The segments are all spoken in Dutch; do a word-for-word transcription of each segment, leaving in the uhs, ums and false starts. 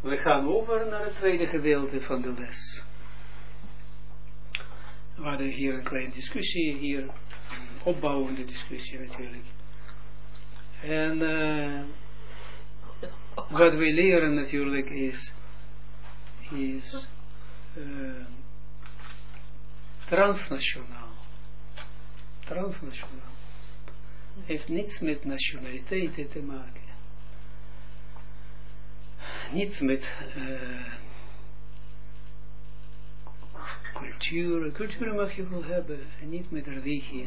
We gaan over naar het tweede gedeelte van de les. We hadden hier een kleine discussie, hier een opbouwende discussie natuurlijk. En uh, wat we leren natuurlijk is, is uh, transnationaal. Transnationaal. Heeft niets met nationaliteiten te maken. Niets met uh, cultuur. Cultuur mag je wel hebben, en niet met religie.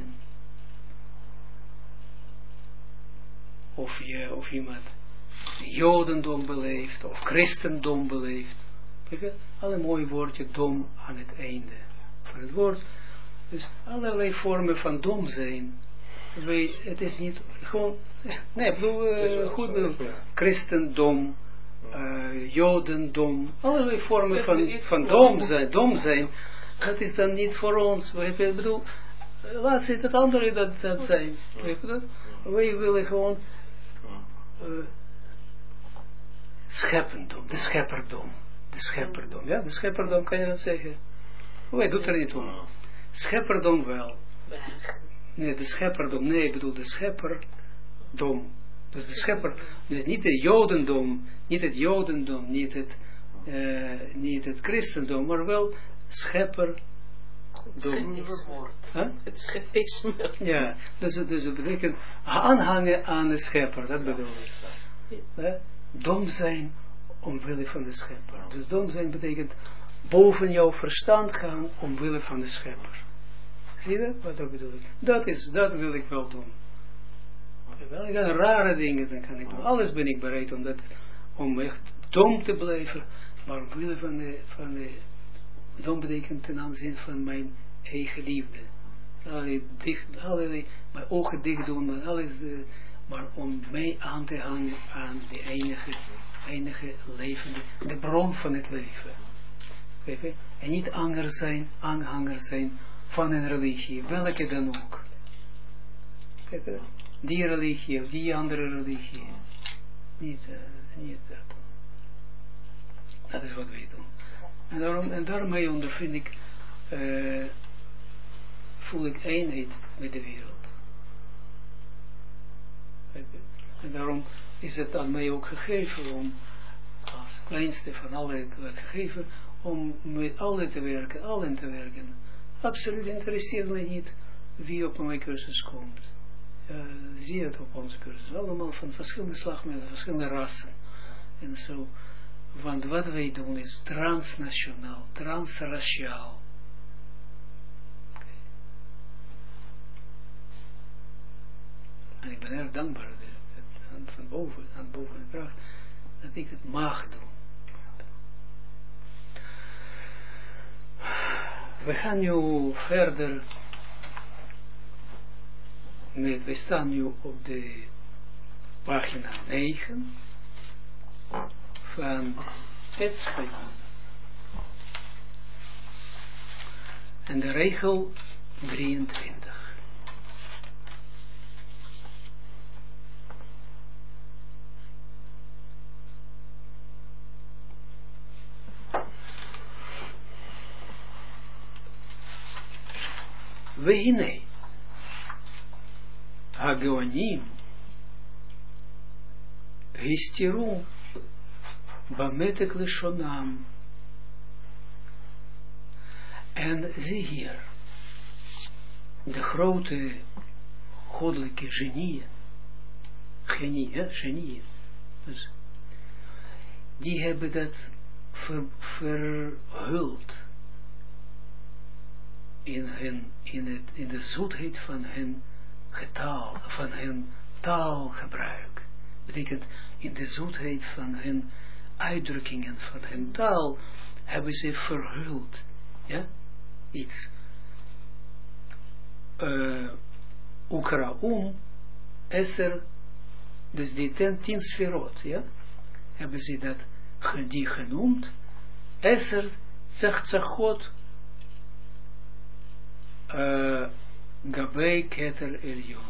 Of, je, of iemand Jodendom beleeft, of Christendom beleeft. Alle mooie woordje dom aan het einde van het woord. Dus allerlei vormen van dom zijn. Wij, het is niet gewoon, nee, ik bedoel, uh, goed bedoel, Christendom, uh, Jodendom, allerlei vormen van, van dom zijn, dom zijn, dat is dan niet voor ons. Ik bedoel, laat ze het andere dat, dat zijn. Wij willen gewoon uh, scheppendom, de schepperdom, de schepperdom, ja, de schepperdom, kan je dat zeggen? Wij doet er niet om. Schepperdom wel. Nee, de schepperdom, nee, ik bedoel de schepperdom. Dus de schepper, dus niet het jodendom, niet het jodendom, niet het, uh, niet het christendom, maar wel schepperdom. Huh? Het scheppisme. Ja, dus, dus het betekent aanhangen aan de schepper, dat bedoel ik. Uh, dom zijn omwille van de schepper. Dus dom zijn betekent boven jouw verstand gaan omwille van de schepper. Zie je dat? Wat dat bedoel ik? Dat is, dat wil ik wel doen. Ik kan rare dingen, dan kan ik doen. Alles ben ik bereid om dat, om echt dom te blijven, maar omwille van de, van de, dom betekent ten aanzien van mijn eigen liefde. Allerlei dicht, allerlei, mijn ogen dicht doen, maar alles, de, maar om mij aan te hangen aan de enige, enige levende, de bron van het leven. En niet aanhanger zijn, aanhanger zijn van een religie, welke dan ook. Die religie of die andere religie. Niet, uh, niet dat. Dat is wat wij doen. En, daarom, en daarmee ondervind ik, uh, voel ik eenheid met de wereld. En daarom is het aan mij ook gegeven om, als kleinste van alle gegeven, om met allen te werken, allen te werken. Absoluut interesseert mij niet wie op mijn cursus komt. Uh, zie je het op onze cursus. Allemaal van verschillende slagmiddelen, verschillende rassen. En zo. Want wat wij doen is transnationaal, transraciaal. Okay. En ik ben erg dankbaar dat, dat, van boven, aan boven de kracht, dat ik het mag doen. We gaan nu verder met, we staan nu op de pagina negen van het schema. En de regel drieëntwintig. והנה הגאונים הסתירו במתק לשונם. En zie hier, de grote goddelijke genieën, genie, hè, genieën, dus, die hebben dat ver, verhuld in, hun, in, het, in de zoetheid van hun getaal, van hun taalgebruik. Betekent in de zoetheid van hun uitdrukkingen, van hun taal, hebben ze verhuld, ja, iets. Uh, Ukraum, Esser, dus die ten, tien sferot, ja, hebben ze dat die genoemd, Esser, Tzachtzachot, uh, Gabei Keter Elyon.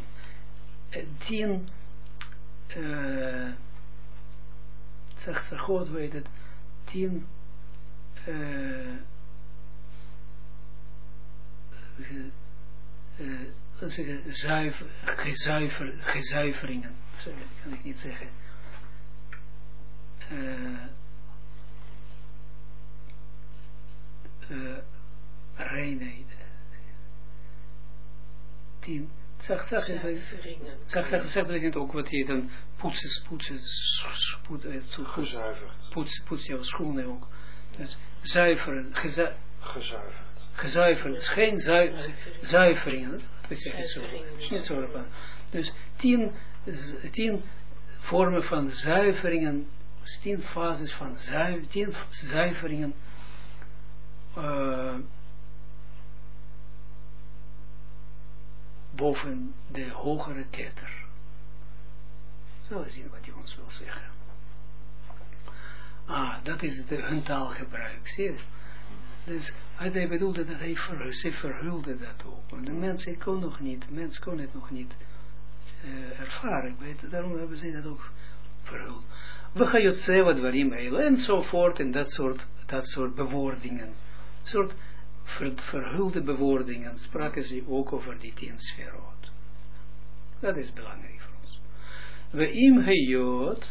Tien, uh, Tzachtzachot, weet het, tien uh, uh, laten zeggen, zuiver, gezuiver, gezuiveringen, sorry, dat kan ik niet zeggen, uh, uh, reinheid, tien, zag, zag, zag, zag, zag betekent ook wat je dan poetsen, poetsen, gezuiverd, poets, poets jouw schoenen ook, dus zuiveren, gezu gezuiverd, gezuiverd, is geen zui zuiveringen, we zeggen zo, is niet zo ervan. Dus tien, tien vormen van zuiveringen, tien fases van zuiv, tien zuiveringen, uh, boven de hogere ketter. Zullen we zien wat hij ons wil zeggen. Ah, dat is de, hun taalgebruik, zie je? Dus hij bedoelde dat hij verhulde, hij verhulde dat ook. Want de mens kon nog niet, de mens kon het nog niet uh, ervaren. Weet, daarom hebben ze dat ook verhuld. We gaan het zeggen wat waarin heel enzovoort en dat soort, dat soort bewoordingen. soort ver, verhulde bewoordingen spraken ze ook over die tien sferot. Dat is belangrijk voor ons. We im heyot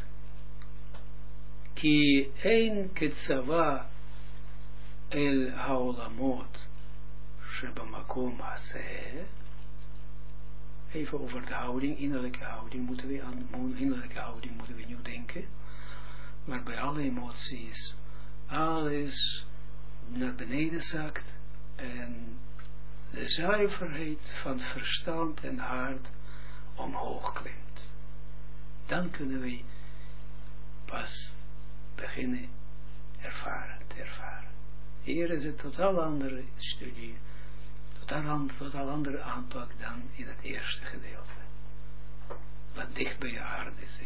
ki ein ketzava el haolamot shebamakom hazeh. Even over de houding, innerlijke houding moeten we aan, innerlijke houding moeten we nu denken. Maar bij alle emoties, alles naar beneden zakt en de zuiverheid van verstand en hart omhoog klimt. Dan kunnen we pas beginnen ervaren, te ervaren. Hier is het totaal andere studie, totaal, totaal andere aanpak dan in het eerste gedeelte. Wat dicht bij je hart is.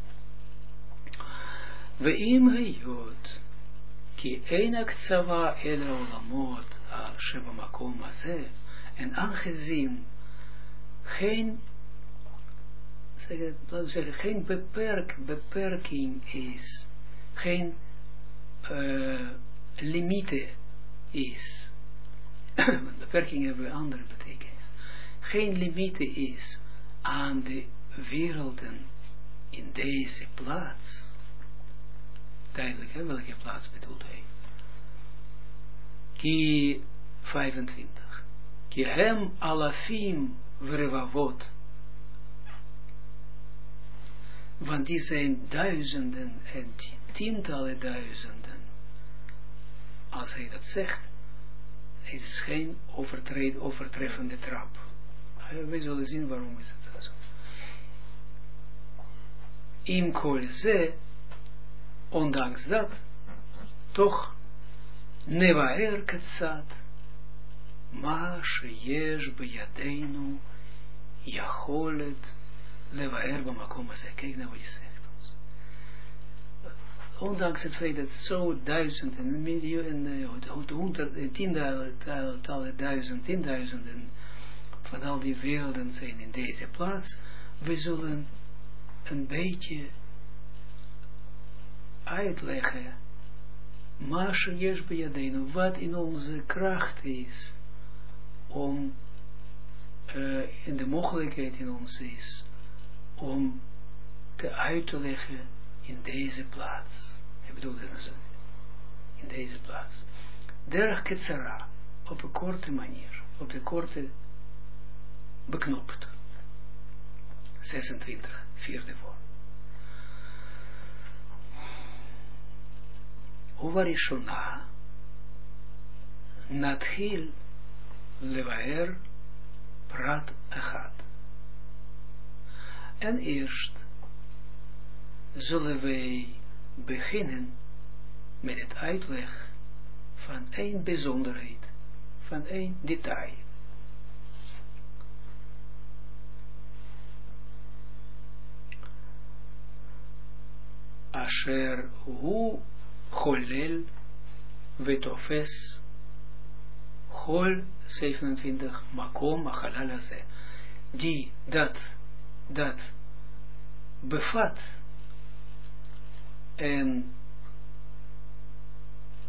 We im heyot ki enak tzava el olamot shebamakom hazeh, en aangezien geen, zeg het, laten we zeggen, geen beperk, beperking is, geen uh, limiete is, beperking hebben we andere betekenis, geen limiete is aan de werelden in deze plaats. Duidelijk, hè, welke plaats bedoelt hij? Ki vijfentwintig. Ki hem alafim vrevavot. Want die zijn duizenden en tientallen duizenden. Als hij dat zegt, is het geen overtred, overtreffende trap. We zullen zien waarom is het zo. Im kol ze, ondanks dat, toch, nevaer ketzat, ma sheyesh beyadeinu, yacholet, levaer bamakom hazeh. Kijk nou wat je zegt ons. Ondanks het feit dat zo duizend en miljoen, honderd, tientallen duizend, tienduizenden van al die werelden zijn in deze plaats, we zullen een beetje uitleggen, maar sheyesh beyadenu, wat in onze kracht is, om, uh, in de mogelijkheid in ons is, om te uit te leggen in deze plaats. Ik bedoel dat zo, in deze plaats. Derech ketzara, op een korte manier, op een korte, beknopt. zesentwintig, vierde vorm. Uvarishona natchil levaer prat echad. En eerst zullen wij beginnen met het uitleg van één bijzonderheid, van één detail. Asher hu cholel vetofes chol zevenentwintig makom achalal hazeh, die dat dat bevat en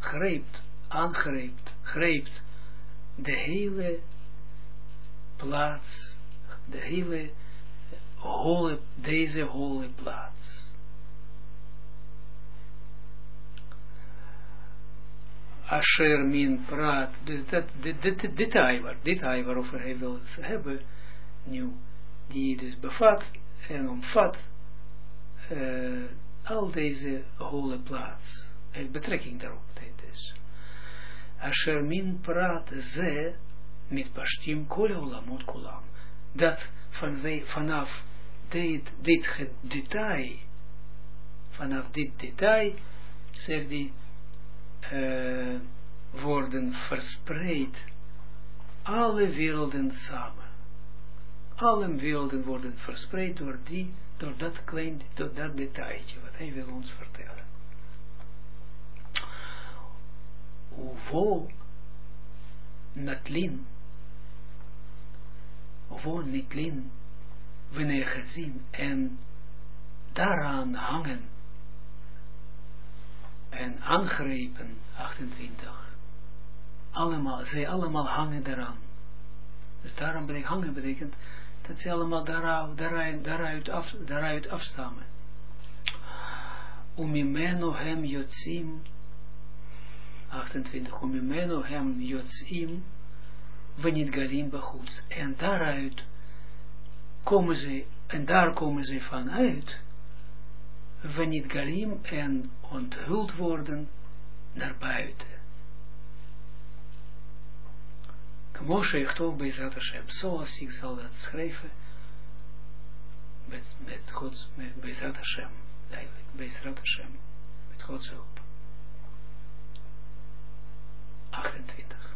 grijpt, aangrijpt, grijpt de hele plaats, de hele holle, deze holle plaats. Asher min praat, dus dat, dit, dit, dit, dit aivar, dit aivar waarover hij wil hebben, nu, die dus bevat en omvat uh, al deze holle plaats. Heeft betrekking daarop, dit is. Asher min praat ze, met pashtim kol olamot kulam, dat van wij, vanaf dit, dit detail, vanaf dit detail, zegt die, uh, worden verspreid alle werelden samen. Alle werelden worden verspreid door die, door dat klein, door dat detailtje, wat hij wil ons vertellen. Uvo natlin, uvo nitlin, wanneer gezien en daaraan hangen en aangrepen, achtentwintig, allemaal, zij allemaal hangen daaraan. Dus daarom betekent, hangen betekent, dat ze allemaal daaruit, daaruit, daaruit, af, daaruit afstammen. Umimeno hem yotzim, achtentwintig, Umimeno hem yotzim, wanneer galim begoeds. En daaruit komen ze, en daar komen ze vanuit, wanneer galim en onthuld worden naar buiten. Moshe Echtov Bezrat Hashem, zoals ik zal dat schrijven, met, met Gods, met Bezrat Hashem, eigenlijk, Bezrat Hashem, met Gods hulp. achtentwintig.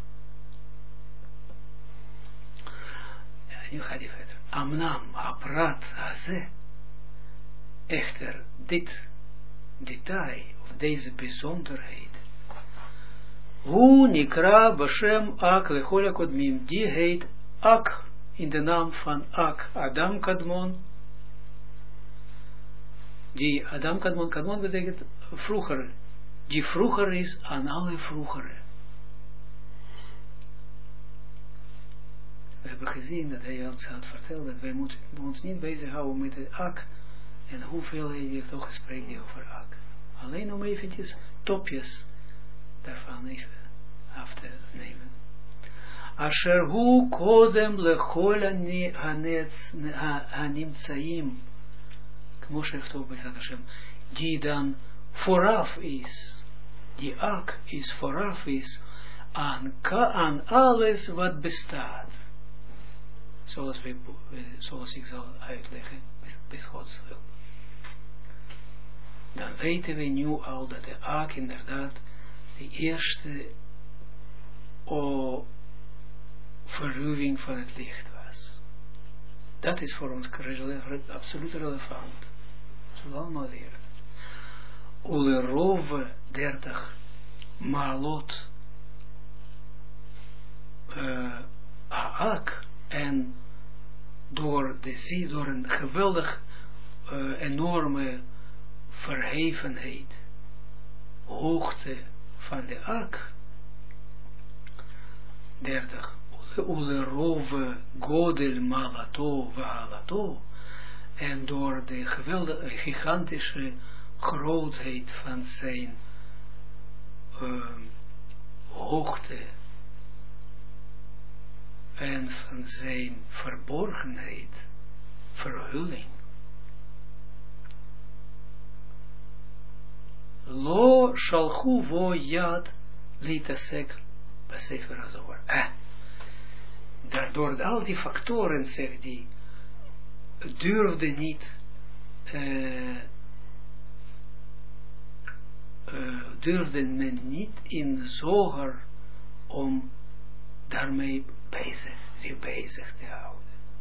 Ja, nu gaat hij verder. Amnam, Aprat, Haze, echter, dit detail, of deze bijzonderheid, Hu nikra Bashem Ak lechola kodmim. Die heet Ak in de naam van Ak, Adam Kadmon. Die Adam Kadmon, Kadmon betekent vroeger. Die vroeger is aan alle vroegere. We hebben gezien dat hij ons had verteld dat wij moeten ons niet bezighouden met de Ak en hoeveel hij heeft ook gesproken over Ak. Alleen om eventjes topjes daarvan even af te nemen. Asher hu kodem lechol hanetz hanimtsaim, kmo shechtob bezat Hashem, die dan vooraf is, die Ak is vooraf is aan, aan alles wat bestaat. Zoals, wij, zoals ik zal uitleggen, met Gods hulp. Dan weten we nu al dat de Ak inderdaad de eerste o, verruwing van het licht was. Dat is voor ons absoluut relevant. Dat zullen we allemaal leren. Ulerove dertig maalot uh, Aak en door de zee, door een geweldig uh, enorme verhevenheid, hoogte van de Ak, dertig, ulerove godel malato vahalato, en door de geweldige, gigantische grootheid van zijn uh, hoogte en van zijn verborgenheid, verhulling. Lo shalchu vo yad litasek besefer hazor. Eh. Daardoor al die factoren, zegt die, durfde niet, uh, uh, durfde men niet in Zoger om daarmee bezig, zich bezig te houden.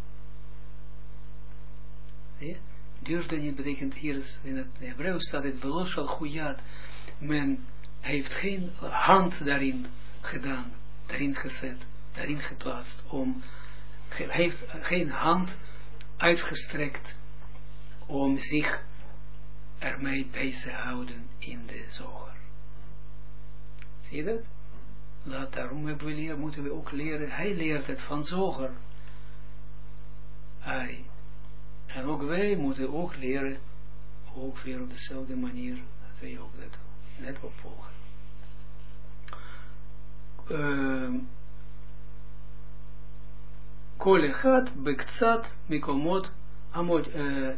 Zie je? Durfde niet betekent hier in het Hebreeuws staat het velo shalchu yad. Men heeft geen hand daarin gedaan, daarin gezet, daarin geplaatst, om, heeft geen hand uitgestrekt om zich ermee bezig te houden in de zoger. Zie je dat? Laat, daarom hebben we leren, moeten we ook leren, hij leert het van Zoger. Hij. En ook wij moeten ook leren, ook weer op dezelfde manier, dat wij ook dat net opvolgen. Kol echad bektsat mikomot amot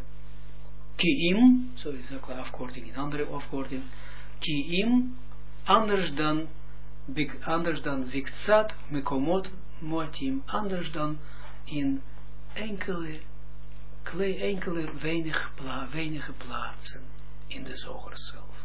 kiim, zo is ook een afkorting, een andere afkorting, kiim, anders dan anders dan viktsat mikomot moatim, anders dan in enkele Klei enkele weinig pla weinige plaatsen in de zoger zelf.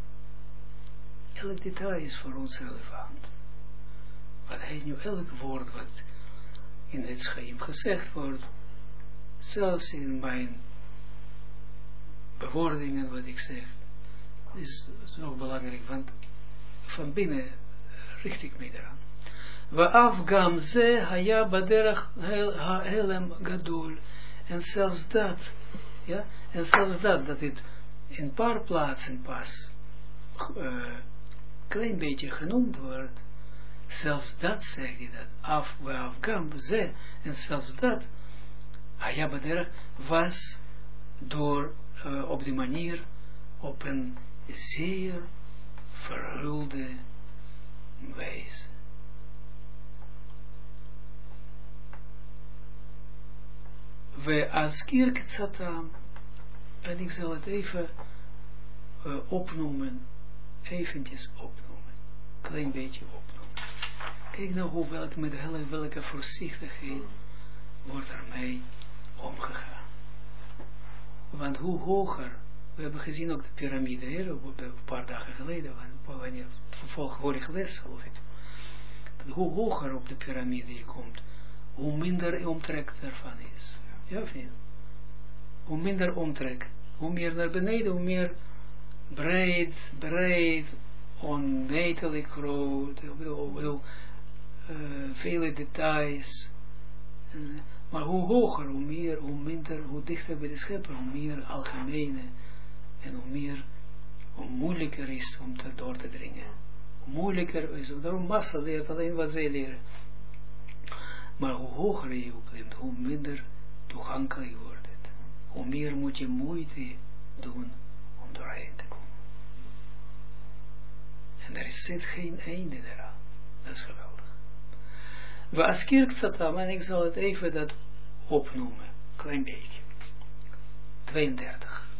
Elk detail is voor ons relevant. Wat hij nu, elk woord wat in het schaim gezegd wordt, zelfs in mijn bewoordingen wat ik zeg, is zo belangrijk, want van binnen richt ik mij eraan. Wa'af gam ze haya baderach helem gadol. En zelfs dat, ja, en zelfs dat, dat het in een paar plaatsen pas uh, klein beetje genoemd wordt, zelfs dat, zegt hij dat, af, af, gam, ze, en zelfs dat, Hayabader was door, uh, op die manier, op een zeer verhulde wijze. We askir ketsatam, en ik zal het even uh, opnoemen, eventjes opnoemen, klein beetje opnoemen. Kijk nou hoe welke, met hele, welke voorzichtigheid wordt ermee omgegaan. Want hoe hoger, we hebben gezien ook de piramide, hier, een paar dagen geleden, wanneer vervolg vorige les, geloof ik, dat hoe hoger op de piramide je komt, hoe minder omtrek ervan is. Ja of niet? Hoe minder omtrek, hoe meer naar beneden, hoe meer breed, breed, onmetelijk groot, ik bedoel, bedoel uh, vele details. Uh, maar hoe hoger, hoe meer, hoe minder, hoe dichter bij de schepper, hoe meer algemene en hoe meer, hoe moeilijker is om te door te dringen. Hoe moeilijker is het, daarom massa leert alleen wat zij leren. Maar hoe hoger je klimt, hoe minder toegankelijk wordt het. Hoe meer moet je moeite doen om doorheen te komen. En er zit geen einde eraan. Dat is geweldig. We als kirkzatam, en ik zal het even dat opnoemen. Klein beetje. tweeëndertig.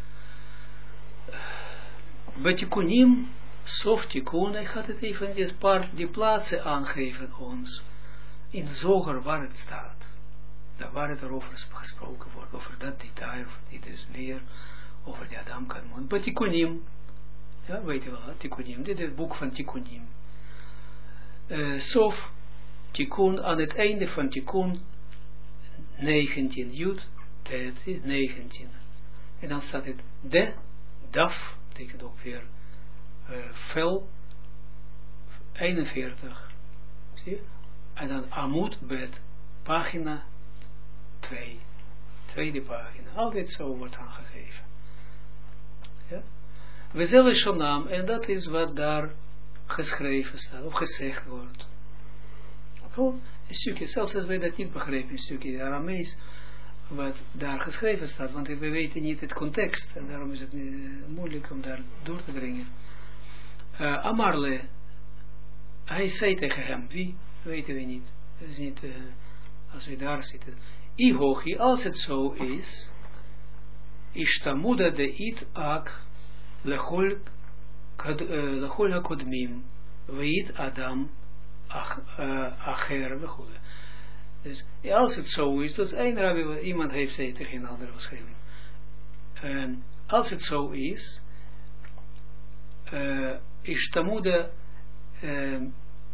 Betikunim, sof tikun, ik ga het even die, paar, die plaatsen aangeven ons. In Zoger waar het staat. Daar waar het erover gesproken wordt, over dat detail, of dit is weer, over die Adam Kadmon. Maar Tikkunim, ja, weet je wel, Tikkunim, dit is het boek van Tikkunim. Uh, Sof, Tikkun, aan het einde van Tikkun, negentien, Jud, dertien, negentien. En dan staat het de, daf, betekent ook weer, uh, vel, eenenveertig, zie je? En dan Amud, bet, pagina, twee, tweede pagina, altijd zo wordt aangegeven. Ja? We zullen zo'n naam, en dat is wat daar geschreven staat, of gezegd wordt. Gewoon een stukje, zelfs als wij dat niet begrijpen, een stukje Aramees, wat daar geschreven staat, want we weten niet het context, en daarom is het uh, moeilijk om daar door te dringen. Uh, Amarle, hij zei tegen hem, wie, weten we niet, dat is niet, uh, als we daar zitten, Ihochi, als het zo is, Ishtamuda de it ak lechol hakodmim, veit Adam acher vechole. Dus als het zo is, dat een rabbi, iemand heeft zei tegen een andere waarschijnlijk. Uh, als het zo is, uh, Ishtamuda uh,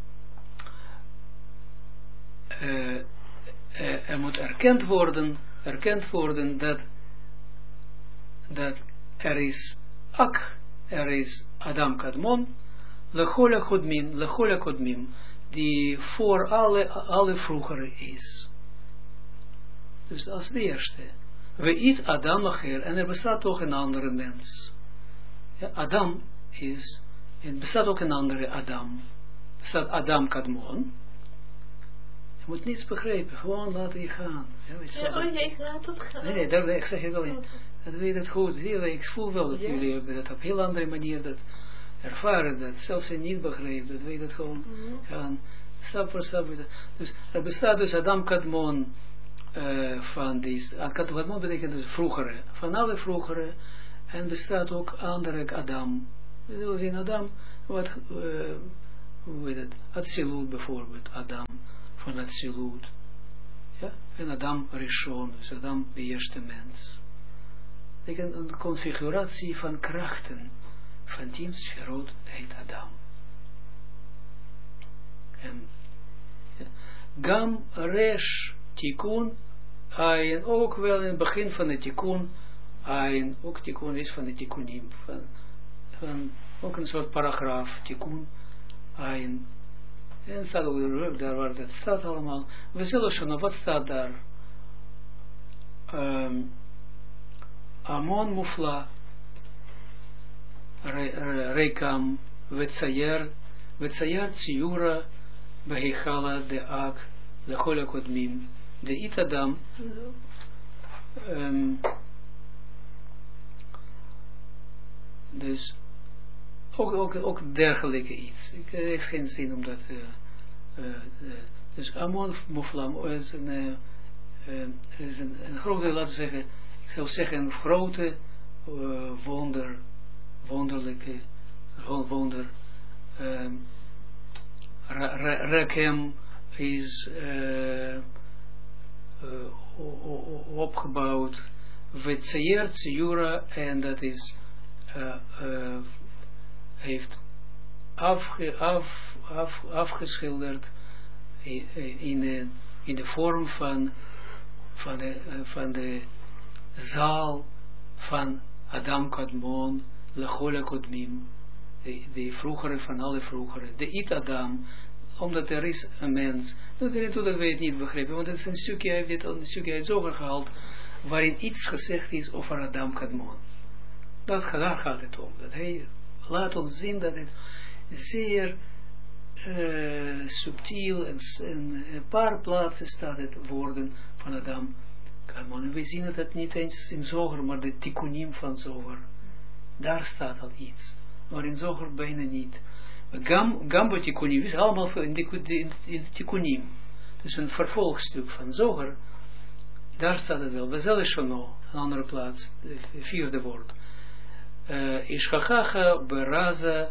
uh, Uh, er moet erkend worden, erkend worden dat, dat er is ak, er is Adam Kadmon, lechola kodmin, lechola kodmim, die voor alle, alle vroegere is. Dus als de eerste. We eet Adam acher, en er bestaat toch een andere mens. Ja, Adam is En bestaat ook een andere Adam. Bestaat Adam Kadmon. Je moet niets begrijpen, gewoon laten je gaan. Ja, weet je, ja, oh, ik laat het gaan. Nee, nee, daar, ik zeg het wel niet. Dat weet het goed. Heel, ik voel wel dat yes. jullie dat op een heel andere manier dat ervaren, dat zelfs je niet begrijpt, dat weet het gewoon mm-hmm. gaan. Stap voor stap. Dus er bestaat dus Adam Kadmon uh, van die, Kadmon betekent dus vroegere, van alle vroegere, en bestaat ook andere Adam. We zullen zien Adam, wat, uh, hoe heet het, Atsilut bijvoorbeeld, Adam van Atsilut. Ja, en Adam Rishon, dus Adam de eerste mens. Betekent een configuratie van krachten van tien sferot heet Adam. En ja, Gam Resh Tikkun Ayin, ook wel in het begin van de Tikkun Ayin, ook Tikkun is van de Tikkunim, van, van ook een soort paragraaf, Tikkun Ayin. En staat ook daar waar dat staat allemaal. We zullen schon, wat staat daar? Um, Amon Mufla Re, re, Rekam Vetsayer Vetsayer Tsiura Behechala de Ak Lechola Kodmim de Itadam um, dus ook, ook, ook dergelijke iets. Ik uh, heeft geen zin om dat uh, uh, uh, dus Amon Mufla is een uh, uh, is een, een grote, laten we zeggen, ik zou zeggen een grote uh, wonder, wonderlijke wonder um, Rekem is uh, uh, opgebouwd Vetsayer Tsiura, en dat is uh, uh, heeft afge, af, af, afgeschilderd in, in, de, in de vorm van van de, uh, van de zaal van Adam Kadmon Lechola Kodmim, de, de vroegere van alle vroegere, de It Adam, omdat er is een mens, dat weet je het niet begrepen, want het is een stukje, hij heeft dit een stukje uit Zoger gehaald, waarin iets gezegd is over Adam Kadmon. Dat, daar gaat het om, dat hij laat ons zien dat het zeer uh, subtiel en in een paar plaatsen staat het woorden van Adam Kadmon. En we zien het, het niet eens in Zoger, maar de tikkunim van Zoger. Daar staat al iets, maar in Zoger bijna niet. Gam, Gamba tikkunim is allemaal in de, in de tikkunim. Dus een vervolgstuk van Zoger, daar staat het wel. We zullen schon nog, een andere plaats, de vierde woord. Uh, Ishchachacha beraza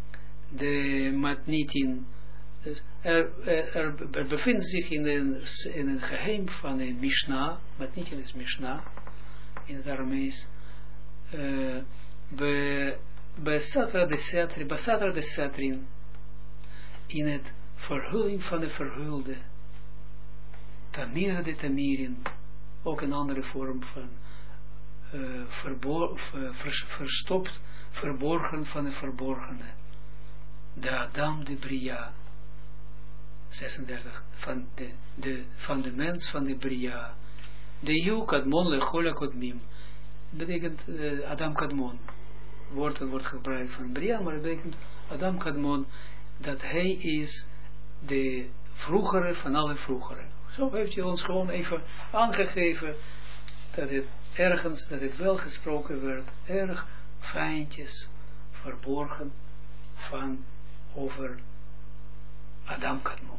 de matnitin. Dus er, er, er, er bevindt zich in een, in een geheim van een Mishnah. Matnitin is Mishnah in het Aramees. Uh, be, Besatra de Satrin, Besatra de Satrin, in het verhulling van de verhulde. Tamira de Tamirin, ook een andere vorm van uh, verbor, ver, verstopt, verborgen van de verborgene. De Adam de Bria, zesendertig, van de, de, van de mens van de Bria. De Yu Kadmon Lechola Kodmim, betekent uh, Adam Kadmon. Woorden wordt gebruikt van Bria, maar het betekent Adam Kadmon, dat hij is de vroegere van alle vroegere. Zo heeft hij ons gewoon even aangegeven dat het ergens, dat het wel gesproken werd, erg fijntjes verborgen van over Adam Kadmon.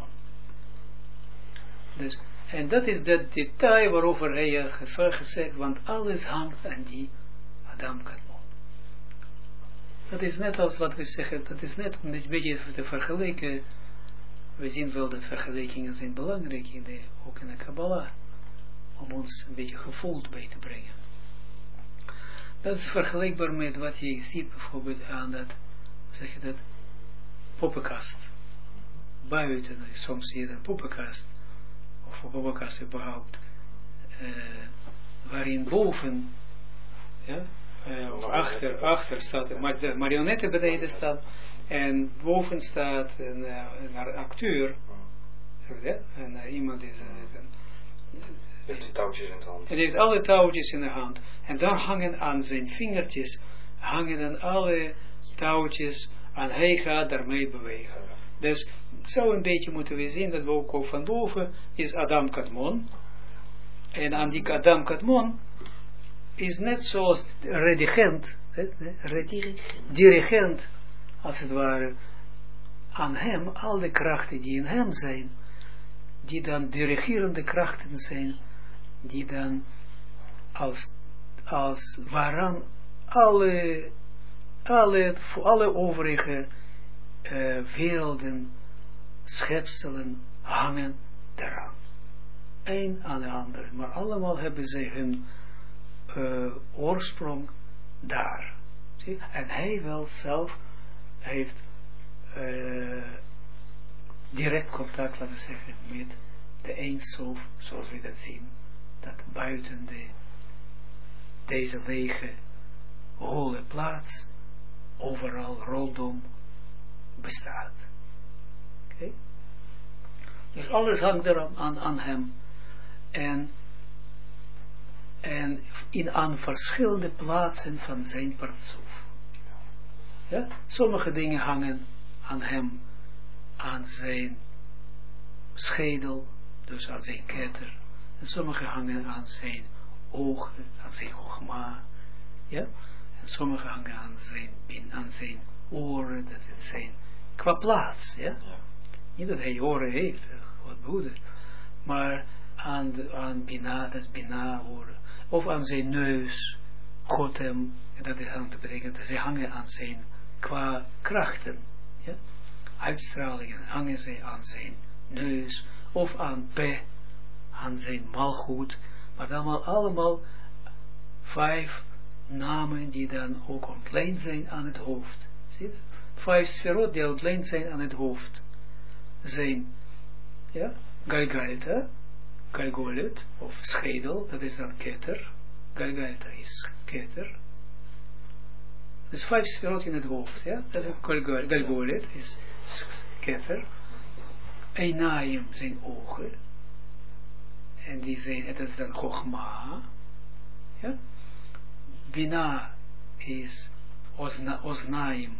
Dus, en dat is dat detail waarover hij gezegd, want alles hangt aan die Adam Kadmon. Dat is net als wat we zeggen, dat is net een beetje te vergelijken. We zien wel dat vergelijkingen zijn belangrijk, in de, ook in de Kabbalah, om ons een beetje gevoel bij te brengen. Dat is vergelijkbaar met wat je ziet bijvoorbeeld aan dat, zeg je dat, poppenkast. Buiten, soms zie je een poppenkast, of een poppenkast überhaupt, uh, waarin boven, ja, Uh, of achter, achter staat, de marionetten beneden staat, en boven staat een, uh, een acteur, ja? en uh, iemand is, uh, is een, heeft de touwtjes in de hand. En heeft alle touwtjes in de hand, en daar hangen aan zijn vingertjes, hangen dan alle touwtjes En hij gaat daarmee bewegen. Dus zo een beetje moeten we zien dat we ook, ook van boven is Adam Kadmon. En aan die Adam Kadmon is net zoals redigent, redigent, dirigent, als het ware, aan hem, al de krachten die in hem zijn, die dan dirigerende krachten zijn, die dan als, als waaraan alle, alle, alle overige uh, werelden, schepselen hangen daaraan. Eén aan de ander. Maar allemaal hebben zij hun uh, oorsprong daar. Zie? En hij wel zelf heeft uh, direct contact, laten we zeggen, met de Eindsof, zoals we dat zien. Dat buiten de, deze lege, holle plaats, overal rondom bestaat. Oké? Okay? Dus alles hangt er aan, aan hem. En, en in aan verschillende plaatsen van zijn partsoef. Ja? Sommige dingen hangen aan hem, aan zijn schedel, dus aan zijn ketter. En sommige hangen aan zijn ogen, aan zijn chogma. Ja? En sommige hangen aan zijn, aan zijn oren, dat het zijn, qua plaats. Ja? Ja. Niet dat hij oren heeft, wat broeder, maar aan, de, aan Bina, dat is Bina oren. Of aan zijn neus, Gotem, dat betekent dat ze hangen aan zijn, qua krachten. Ja? Uitstralingen hangen ze aan zijn neus, of aan P, aan zijn malgoed, maar allemaal, allemaal vijf namen die dan ook ontleend zijn aan het hoofd. Zie je? Vijf sferot die ontleend zijn aan het hoofd. Zijn, ja, Galgalta, Galgolet, of schedel, dat is dan ketter. Galgalta is ketter. Dus vijf sferot in het hoofd, ja, dat is Galgolet, is ketter. Einaim zijn ogen. En die zijn, dat is dan Chogma. Ja. Bina is Ozna, Oznaim.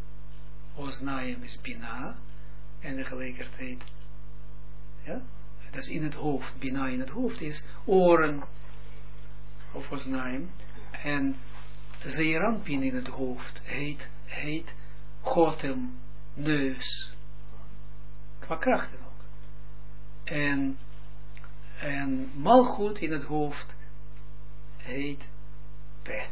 Oznaim is Bina. En tegelijkertijd, ja, dat is in het hoofd. Bina in het hoofd is oren. Of Oznaim. En Zeerampin in het hoofd heet, heet Gotem, neus. Qua krachten ook. En, en Malchut in het hoofd heet Pe.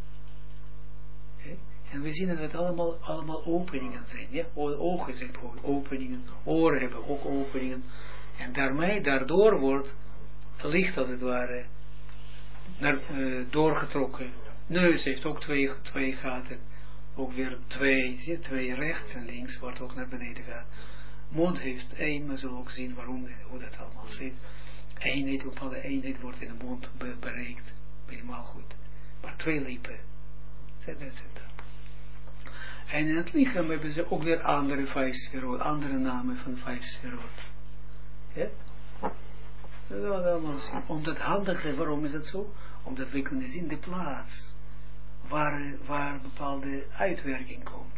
Okay. En we zien dat het allemaal, allemaal openingen zijn. Ja? Ogen zijn openingen, oren hebben ook openingen. En daarmee, daardoor wordt licht als het ware naar, uh, doorgetrokken. Neus heeft ook twee, twee gaten. Ook weer twee, zie je, twee rechts en links, wordt ook naar beneden gaat. Mond heeft één, maar zullen ook zien waarom, hoe dat allemaal zit. Eenheid, bepaalde eenheid wordt in de mond be bereikt, helemaal goed. Maar twee lippen, et cetera, et cetera. En in het lichaam hebben ze ook weer andere vijf sferot, andere namen van vijf sferot. Ja? Dat gaan we allemaal zien. Omdat handig is, waarom is dat zo? Omdat we kunnen zien de plaats waar, waar bepaalde uitwerking komt.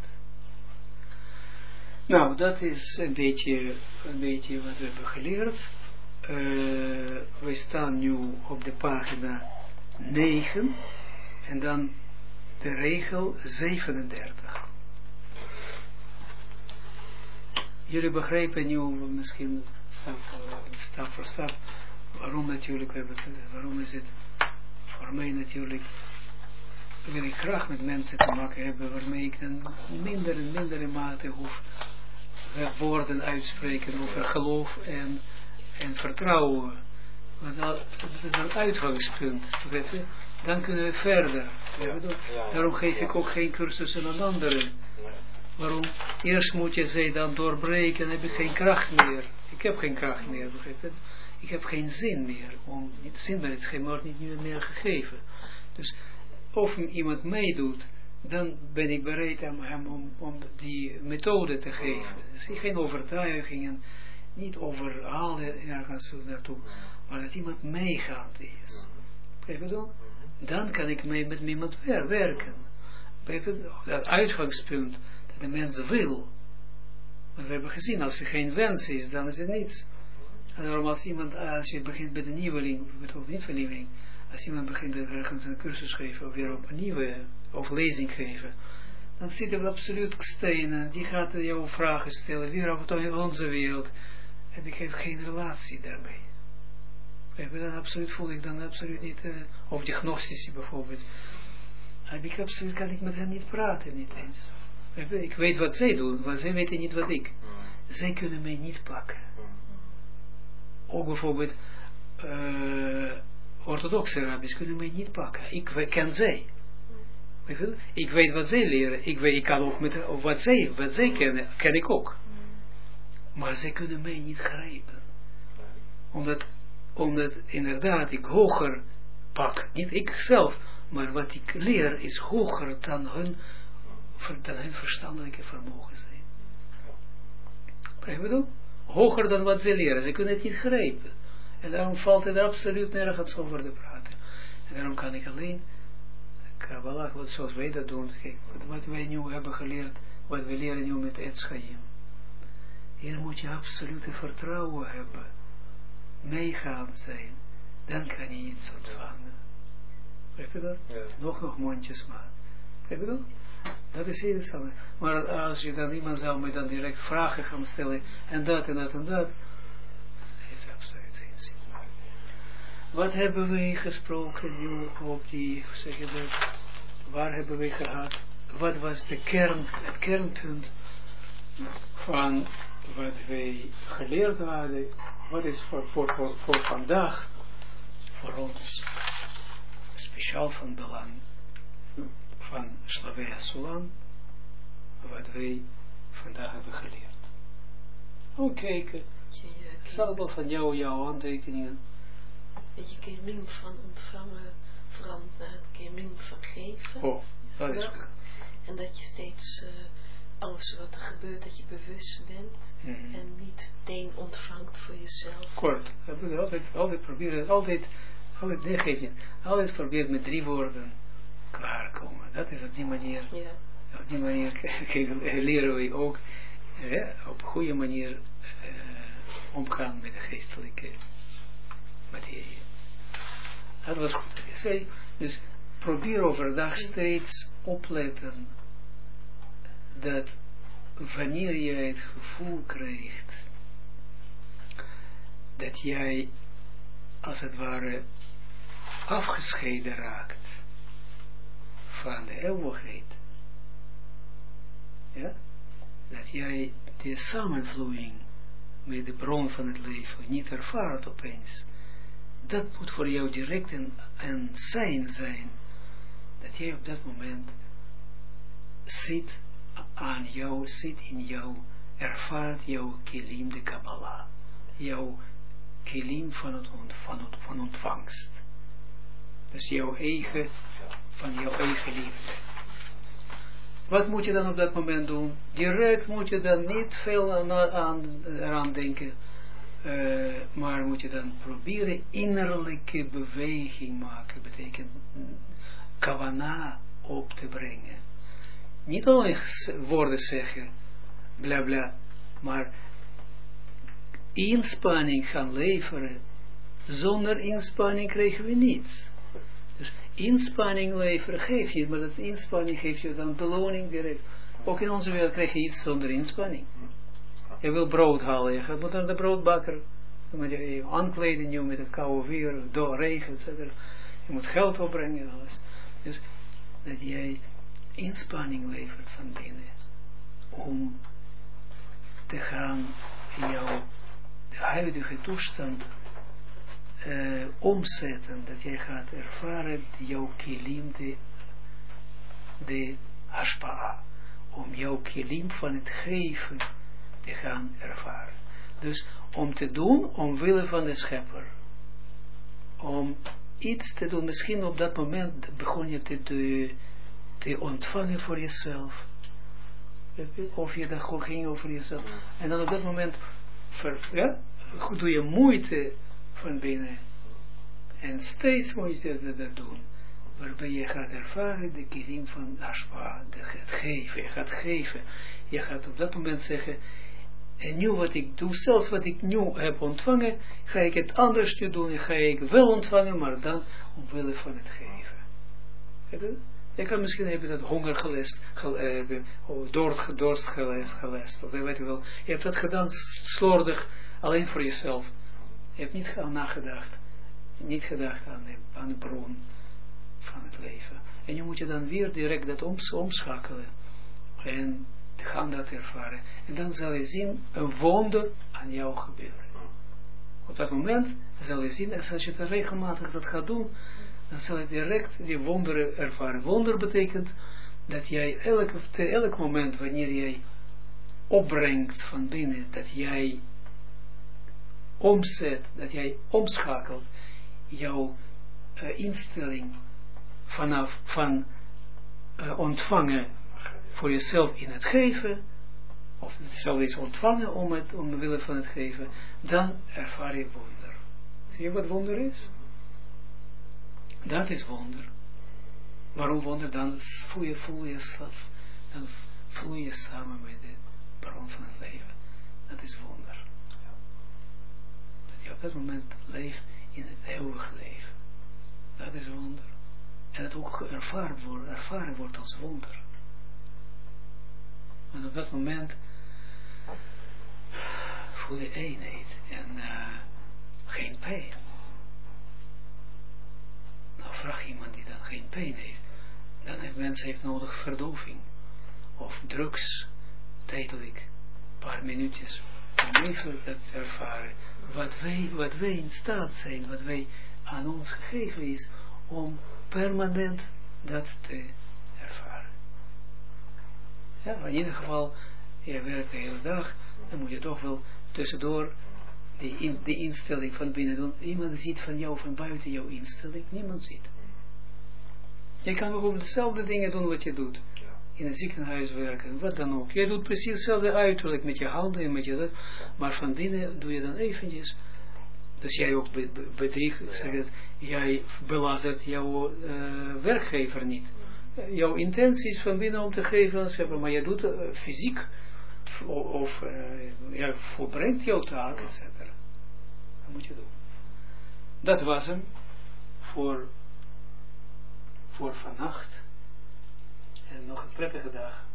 Nou, dat is een beetje, een beetje wat we hebben geleerd. Uh, we staan nu op de pagina negen en dan de regel zevenendertig. Jullie begrijpen nu misschien stap voor stap, voor stap waarom natuurlijk we hebben, waarom is het voor mij natuurlijk wil ik graag met mensen te maken hebben waarmee ik dan minder en mindere mate hoef woorden uitspreken over geloof en, en vertrouwen. Want dat is een uitgangspunt. Weet je? Dan kunnen we verder. Ja. Daarom geef ik ook geen cursussen aan anderen. Waarom? Eerst moet je ze dan doorbreken en heb ik geen kracht meer. Ik heb geen kracht meer. Begrijp je? Ik heb geen zin meer. Om, het zin met het schema wordt niet meer gegeven. Dus of iemand meedoet, dan ben ik bereid om hem om, om die methode te geven. Dus geen overtuigingen, niet overhalen ergens naartoe, maar dat iemand meegaand is. Begrijp je? Dan kan ik mee met iemand werken. Dat uitgangspunt, Dat de mens wil. Want we hebben gezien, als er geen wens is, dan is er niets. En daarom als iemand, als je begint met een nieuweling, of niet van nieuweling, als iemand begint ergens een cursus geven, of weer op een nieuwe, of lezing geven, dan zit er absoluut stenen, die gaat jou vragen stellen, weer op onze wereld. En ik heb geen relatie daarmee. Dan absoluut voel ik dan absoluut niet, uh, of die gnostici bijvoorbeeld, heb ik absoluut, kan ik met hen niet praten, niet eens. Ik weet wat zij doen, maar zij weten niet wat ik. Zij kunnen mij niet pakken. Ook bijvoorbeeld, uh, orthodoxe rabbis kunnen mij niet pakken. Ik ken zij. Ik weet wat zij leren. Ik, weet, ik kan ook met of wat zij, wat zij kennen, ken ik ook. Maar zij kunnen mij niet grijpen. Omdat, omdat inderdaad ik hoger pak. Niet ik zelf, maar wat ik leer is hoger dan hun, dan hun verstandelijke vermogen zijn. Begrijp je dat? Hoger dan wat ze leren. Ze kunnen het niet grijpen. En daarom valt het absoluut nergens over te praten. En daarom kan ik alleen Kabbalah, wat zoals wij dat doen, kijk, wat wij nu hebben geleerd, wat we leren nu met Etz Chaim. Hier moet je absolute vertrouwen hebben. Meegaand zijn. Dan kan je iets ontvangen. Begrijp je dat? Ja. Nog nog mondjesmaat. Begrijp je dat? Dat is heel hetzelfde. Maar als je dan iemand zou me dan direct vragen gaan stellen, en dat en dat en dat, heeft absoluut geen zin. Wat hebben wij gesproken nu op die, hoe zeg je dat, waar hebben wij gehad, wat was de kern, het kernpunt van wat wij geleerd hadden, wat is voor, voor, voor, voor vandaag, voor ons, speciaal van belang, van Slavia Sulam, wat wij vandaag hebben geleerd. Ook kijken, ik zal wel van jou, jouw aantekeningen. Dat je keermim van ontvangen verandert naar het keermim van geven. Oh, dat is goed. En dat je steeds uh, alles wat er gebeurt, dat je bewust bent mm-hmm. en niet meteen ontvangt voor jezelf. Kort. Altijd, altijd proberen, altijd, altijd, nee, geef je, altijd probeer met drie woorden klaarkomen. Dat is op die manier, ja. Op die manier leren we ook ja, op een goede manier uh, omgaan met de geestelijke materie. Dat was goed. Ik zei, dus probeer overdag steeds opletten dat wanneer jij het gevoel krijgt dat jij als het ware afgescheiden raakt van de eeuwigheid, ja, dat jij de samenvloeiing met de bron van het leven niet ervaart opeens, dat moet voor jou direct een, een zijn zijn, dat jij op dat moment zit aan jou, zit in jou, ervaart jouw kilim de Kabbalah, jouw kilim van, het ont, van, het, van ontvangst. Dus jouw eigen, van jouw eigen liefde. Wat moet je dan op dat moment doen? Direct moet je dan niet veel aan, aan, eraan denken, uh, maar moet je dan proberen innerlijke beweging maken, betekent kavana op te brengen. Niet alleen woorden zeggen, bla bla, maar inspanning gaan leveren. Zonder inspanning krijgen we niets. Dus inspanning leveren geef je, maar dat inspanning geeft je dan beloning direct. Ook in onze wereld krijg je iets zonder inspanning. Je wil brood halen, je gaat naar de broodbakker, je moet je aankleden nu met het koude weer, door regen, et cetera. Je moet geld opbrengen en alles. Dus dat jij inspanning levert van binnen om te gaan in jouw huidige toestand uh, omzetten, dat jij gaat ervaren jouw kilim de, de hashpa'a, om jouw kilim van het geven te gaan ervaren. Dus om te doen omwille van de schepper, om iets te doen, misschien op dat moment begon je te, te, te ontvangen voor jezelf, of je dat gewoon ging over jezelf, en dan op dat moment ver, ja, doe je moeite van binnen, en steeds moet je dat doen, waarbij je gaat ervaren de kilim van Ashwa, de, het geven, je gaat geven, je gaat op dat moment zeggen, en nu wat ik doe, zelfs wat ik nu heb ontvangen, ga ik het anders doen, ga ik wel ontvangen, maar dan omwille van het geven. Je kan misschien hebben dat honger gelest, gel, uh, dorst, dorst gelest, gelest, of weet je wel. Je hebt dat gedaan slordig, alleen voor jezelf. Je hebt niet aan nagedacht, niet gedacht aan de, aan de bron van het leven. En je moet je dan weer direct dat oms, omschakelen en gaan dat ervaren. En dan zal je zien een wonder aan jou gebeuren. Op dat moment zal je zien, als je het regelmatig dat gaat doen, dan zal je direct die wonderen ervaren. Wonder betekent dat jij elk, elk moment wanneer jij opbrengt van binnen, dat jij omzet, dat jij omschakelt jouw uh, instelling vanaf van uh, ontvangen voor jezelf in het geven, of hetzelfde is ontvangen om het, omwille van het geven, dan ervaar je wonder. Zie je wat wonder is? Dat is wonder. Waarom wonder? Dan voel je, voel jezelf, dan voel je samen met de bron van het leven. Dat is wonder. Dat je op dat moment leeft in het eeuwige leven. Dat is wonder. En het ook ervaren wordt, ervaren wordt als wonder. En op dat moment voel je eenheid en uh, geen pijn. Nou, vraag iemand die dan geen pijn heeft. Dan heeft mensen heeft nodig verdoving. Of drugs, tijdelijk, een paar minuutjes. Om even dat te ervaren. Wat wij, wat wij in staat zijn, wat wij aan ons gegeven is, om permanent dat te ervaren. Ja, in ieder geval, je werkt de hele dag, dan moet je toch wel tussendoor die, in, die instelling van binnen doen. Iemand ziet van jou, van buiten jouw instelling, niemand ziet. Je kan bijvoorbeeld dezelfde dingen doen wat je doet. In het ziekenhuis werken, wat dan ook. Je doet precies hetzelfde uiterlijk met je handen en met je dat, maar van binnen doe je dan eventjes. Dus jij ook bedriegt, zeg het, jij belazert jouw uh, werkgever niet. Jouw intentie is van binnen om te geven, maar je doet uh, fysiek of, of uh, ja, volbrengt jouw taak, et cetera. Dat moet je doen. Dat was hem voor, voor vannacht. En nog een prettige dag.